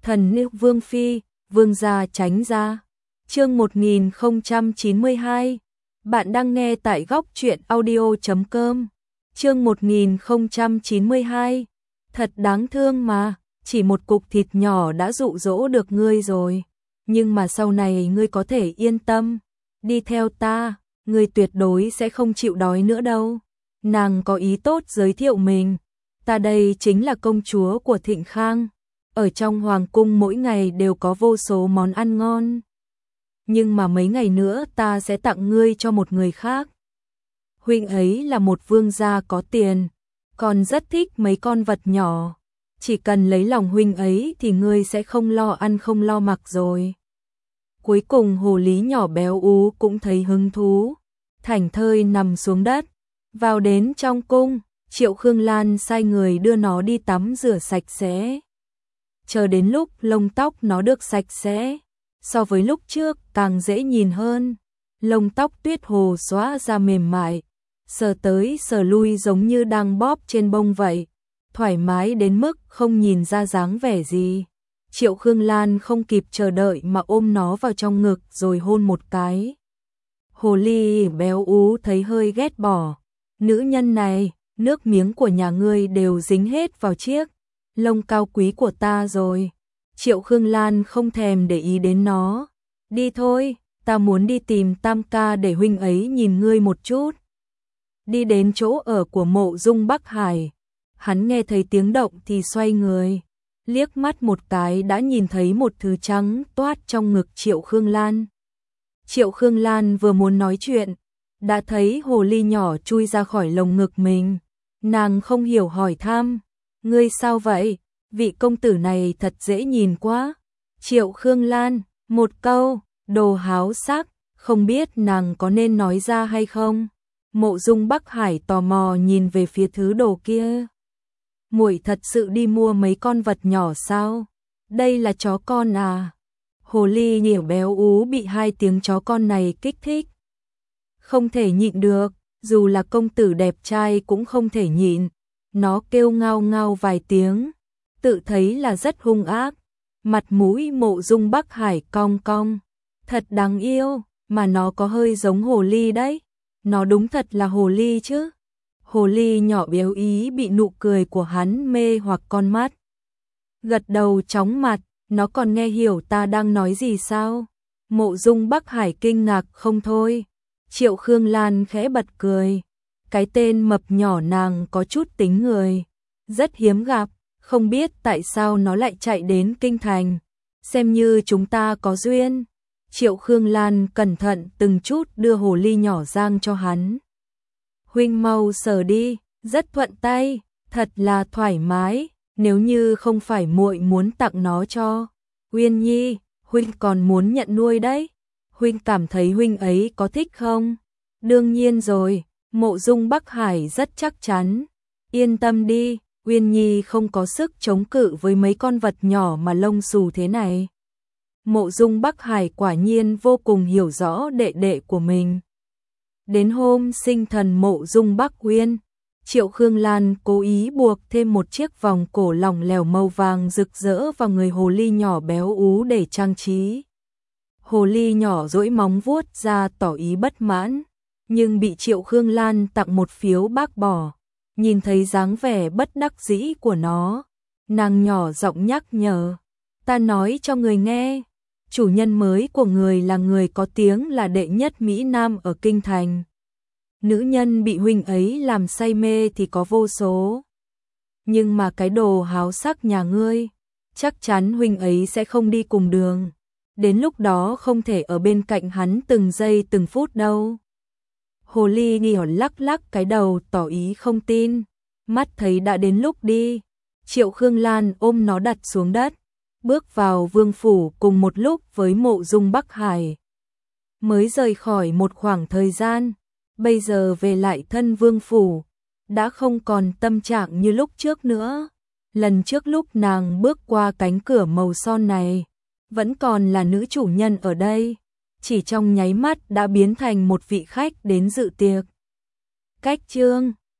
Thần nữ vương phi, vương gia tránh ra. Chương 1092. Bạn đang nghe tại góc truyện audio.com. Chương 1092. Thật đáng thương mà, chỉ một cục thịt nhỏ đã dụ dỗ được ngươi rồi, nhưng mà sau này ngươi có thể yên tâm, đi theo ta, ngươi tuyệt đối sẽ không chịu đói nữa đâu. Nàng có ý tốt giới thiệu mình, ta đây chính là công chúa của Thịnh Khang, ở trong hoàng cung mỗi ngày đều có vô số món ăn ngon. Nhưng mà mấy ngày nữa ta sẽ tặng ngươi cho một người khác. Huynh ấy là một vương gia có tiền, còn rất thích mấy con vật nhỏ. Chỉ cần lấy lòng huynh ấy thì ngươi sẽ không lo ăn không lo mặc rồi. Cuối cùng hồ ly nhỏ béo ú cũng thấy hứng thú, thảnh thơi nằm xuống đất. Vào đến trong cung, Triệu Khương Lan sai người đưa nó đi tắm rửa sạch sẽ. Chờ đến lúc lông tóc nó được sạch sẽ, so với lúc trước càng dễ nhìn hơn. Lông tóc tuyết hồ xóa ra mềm mại, sờ tới sờ lui giống như đang bóp trên bông vậy, thoải mái đến mức không nhìn ra dáng vẻ gì. Triệu Khương Lan không kịp chờ đợi mà ôm nó vào trong ngực rồi hôn một cái. Hồ ly béo ú thấy hơi ghét bỏ. Nữ nhân này, nước miếng của nhà ngươi đều dính hết vào chiếc lông cao quý của ta rồi. Triệu Khương Lan không thèm để ý đến nó. Đi thôi, ta muốn đi tìm Tam ca để huynh ấy nhìn ngươi một chút. Đi đến chỗ ở của Mộ Dung Bắc Hải. Hắn nghe thấy tiếng động thì xoay người, liếc mắt một cái đã nhìn thấy một thứ trắng toát trong ngực Triệu Khương Lan. Triệu Khương Lan vừa muốn nói chuyện, đã thấy hồ ly nhỏ chui ra khỏi lồng ngực mình. Nàng không hiểu hỏi thăm, ngươi sao vậy? Vị công tử này thật dễ nhìn quá. Triệu Khương Lan, một câu, đồ háo sắc, không biết nàng có nên nói ra hay không. Mộ Dung Bắc Hải tò mò nhìn về phía thứ đồ kia. Muội thật sự đi mua mấy con vật nhỏ sao? Đây là chó con à? Hồ ly nhiều béo ú bị hai tiếng chó con này kích thích. Không thể nhịn được, dù là công tử đẹp trai cũng không thể nhịn. Nó kêu ngao ngao vài tiếng, tự thấy là rất hung ác. Mặt mũi Mộ Dung Bắc Hải cong cong. Thật đáng yêu, mà nó có hơi giống hồ ly đấy. Nó đúng thật là hồ ly chứ. Hồ ly nhỏ béo ý bị nụ cười của hắn mê hoặc con mắt. Gật đầu chóng mặt, nó còn nghe hiểu ta đang nói gì sao? Mộ Dung Bắc Hải kinh ngạc không thôi. Triệu Khương Lan khẽ bật cười. Cái tên mập nhỏ nàng có chút tính người, rất hiếm gặp, không biết tại sao nó lại chạy đến kinh thành. Xem như chúng ta có duyên. Triệu Khương Lan cẩn thận từng chút đưa hồ ly nhỏ giang cho hắn. Huynh mau sờ đi, rất thuận tay, thật là thoải mái, nếu như không phải muội muốn tặng nó cho Uyên Nhi, huynh còn muốn nhận nuôi đấy. Huynh cảm thấy huynh ấy có thích không? Đương nhiên rồi, Mộ Dung Bắc Hải rất chắc chắn. Yên tâm đi, Uyên Nhi không có sức chống cự với mấy con vật nhỏ mà lông xù thế này. Mộ Dung Bắc Hải quả nhiên vô cùng hiểu rõ đệ đệ của mình. Đến hôm sinh thần Mộ Dung Bắc Uyên, Triệu Khương Lan cố ý buộc thêm một chiếc vòng cổ lỏng lẻo màu vàng rực rỡ vào người hồ ly nhỏ béo ú để trang trí. Hồ ly nhỏ duỗi móng vuốt ra tỏ ý bất mãn, nhưng bị Triệu Khương Lan tặng một phiếu bác bỏ. Nhìn thấy dáng vẻ bất đắc dĩ của nó, nàng nhỏ giọng nhắc nhở, ta nói cho người nghe, chủ nhân mới của người là người có tiếng là đệ nhất Mỹ Nam ở kinh thành. Nữ nhân bị huynh ấy làm say mê thì có vô số. Nhưng mà cái đồ háo sắc nhà ngươi, chắc chắn huynh ấy sẽ không đi cùng đường. Đến lúc đó không thể ở bên cạnh hắn từng giây từng phút đâu. Hồ ly nghi hoặc lắc lắc cái đầu tỏ ý không tin. Mắt thấy đã đến lúc đi. Triệu Khương Lan ôm nó đặt xuống đất, bước vào vương phủ cùng một lúc với Mộ Dung Bắc Hải. Mới rời khỏi một khoảng thời gian, bây giờ về lại thân vương phủ, đã không còn tâm trạng như lúc trước nữa. Lần trước lúc nàng bước qua cánh cửa màu son này, vẫn còn là nữ chủ nhân ở đây, chỉ trong nháy mắt đã biến thành một vị khách đến dự tiệc. Cách chương